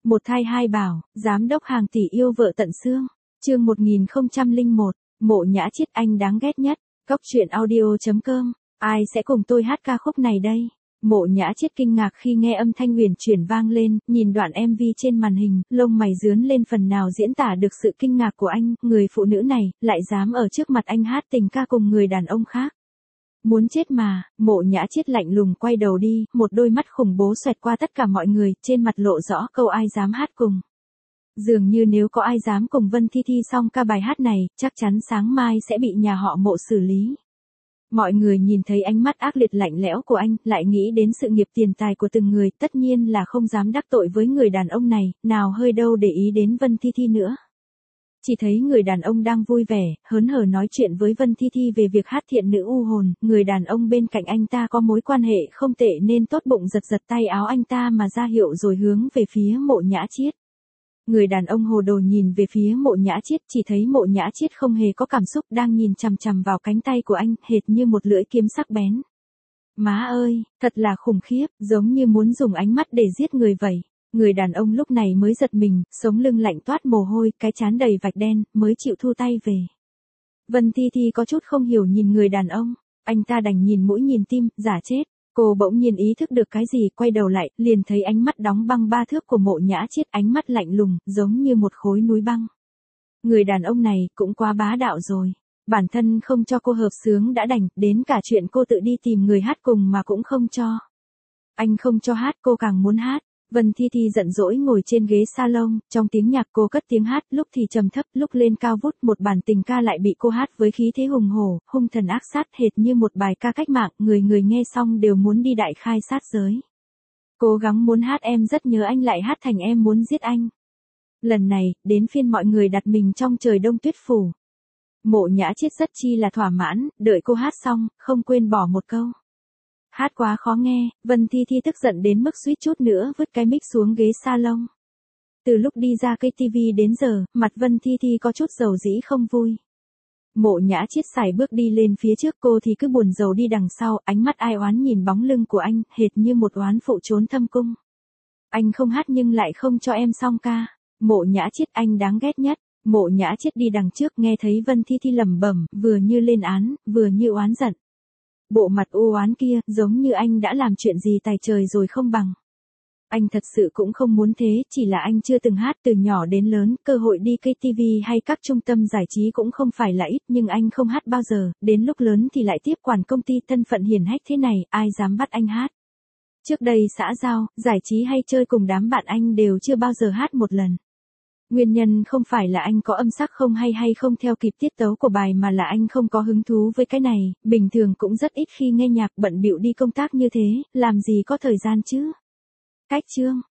Một thai hai bảo, giám đốc hàng tỷ yêu vợ tận xương. Chương 1001, Mộ Nhã Chiết anh đáng ghét nhất. Cốc truyện audio.com. Ai sẽ cùng tôi hát ca khúc này đây? Mộ Nhã Chiết kinh ngạc khi nghe âm thanh huyền chuyển vang lên, nhìn đoạn MV trên màn hình, lông mày rướn lên phần nào diễn tả được sự kinh ngạc của anh, người phụ nữ này, lại dám ở trước mặt anh hát tình ca cùng người đàn ông khác. Muốn chết mà, Mộ Nhã Chiết lạnh lùng quay đầu đi, một đôi mắt khủng bố xoẹt qua tất cả mọi người, trên mặt lộ rõ câu ai dám hát cùng. Dường như nếu có ai dám cùng Vân Thi Thi xong ca bài hát này, chắc chắn sáng mai sẽ bị nhà họ Mộ xử lý. Mọi người nhìn thấy ánh mắt ác liệt lạnh lẽo của anh, lại nghĩ đến sự nghiệp tiền tài của từng người, tất nhiên là không dám đắc tội với người đàn ông này, nào hơi đâu để ý đến Vân Thi Thi nữa. Chỉ thấy người đàn ông đang vui vẻ, hớn hở nói chuyện với Vân Thi Thi về việc hát thiện nữ u hồn, người đàn ông bên cạnh anh ta có mối quan hệ không tệ nên tốt bụng giật giật tay áo anh ta mà ra hiệu rồi hướng về phía Mộ Nhã Chiết. Người đàn ông hồ đồ nhìn về phía Mộ Nhã Chiết, chỉ thấy Mộ Nhã Chiết không hề có cảm xúc, đang nhìn chằm chằm vào cánh tay của anh, hệt như một lưỡi kiếm sắc bén. Má ơi, thật là khủng khiếp, giống như muốn dùng ánh mắt để giết người vậy. Người đàn ông lúc này mới giật mình, sống lưng lạnh toát mồ hôi, cái trán đầy vạch đen, mới chịu thu tay về. Vân Thi Thi có chút không hiểu nhìn người đàn ông, anh ta đành nhìn mũi nhìn tim, giả chết. Cô bỗng nhiên ý thức được cái gì, quay đầu lại, liền thấy ánh mắt đóng băng 3 thước của Mộ Nhã Chiết, ánh mắt lạnh lùng, giống như một khối núi băng. Người đàn ông này cũng quá bá đạo rồi. Bản thân không cho cô hợp xướng đã đành, đến cả chuyện cô tự đi tìm người hát cùng mà cũng không cho. Anh không cho hát, cô càng muốn hát. Vân Thi Thi giận dỗi ngồi trên ghế salon, trong tiếng nhạc cô cất tiếng hát, lúc thì trầm thấp, lúc lên cao vút, một bản tình ca lại bị cô hát với khí thế hùng hổ, hung thần ác sát, hệt như một bài ca cách mạng, người người nghe xong đều muốn đi đại khai sát giới. Cố gắng muốn hát em rất nhớ anh lại hát thành em muốn giết anh. Lần này, đến phiên mọi người đặt mình trong trời đông tuyết phủ. Mộ Nhã Chiết rất chi là thỏa mãn, đợi cô hát xong, không quên bỏ một câu. Hát quá khó nghe, Vân Thi Thi tức giận đến mức suýt chút nữa vứt cái mic xuống ghế salon. Từ lúc đi ra cây TV đến giờ, mặt Vân Thi Thi có chút dầu dĩ không vui. Mộ Nhã Chiết sải bước đi lên phía trước, cô thì cứ buồn rầu đi đằng sau, ánh mắt ai oán nhìn bóng lưng của anh, hệt như một oán phụ trốn thâm cung. Anh không hát nhưng lại không cho em xong ca. Mộ Nhã Chiết anh đáng ghét nhất. Mộ Nhã Chiết đi đằng trước nghe thấy Vân Thi Thi lẩm bẩm, vừa như lên án, vừa như oán giận. Bộ mặt u oán kia, giống như anh đã làm chuyện gì tài trời rồi không bằng. Anh thật sự cũng không muốn thế, chỉ là anh chưa từng hát từ nhỏ đến lớn, cơ hội đi cây TV hay các trung tâm giải trí cũng không phải là ít, nhưng anh không hát bao giờ, đến lúc lớn thì lại tiếp quản công ty, thân phận hiển hách thế này, ai dám bắt anh hát. Trước đây xã giao, giải trí hay chơi cùng đám bạn anh đều chưa bao giờ hát một lần. Nguyên nhân không phải là anh có âm sắc không hay không theo kịp tiết tấu của bài mà là anh không có hứng thú với cái này, bình thường cũng rất ít khi nghe nhạc, bận bịu đi công tác như thế, làm gì có thời gian chứ. Cách chương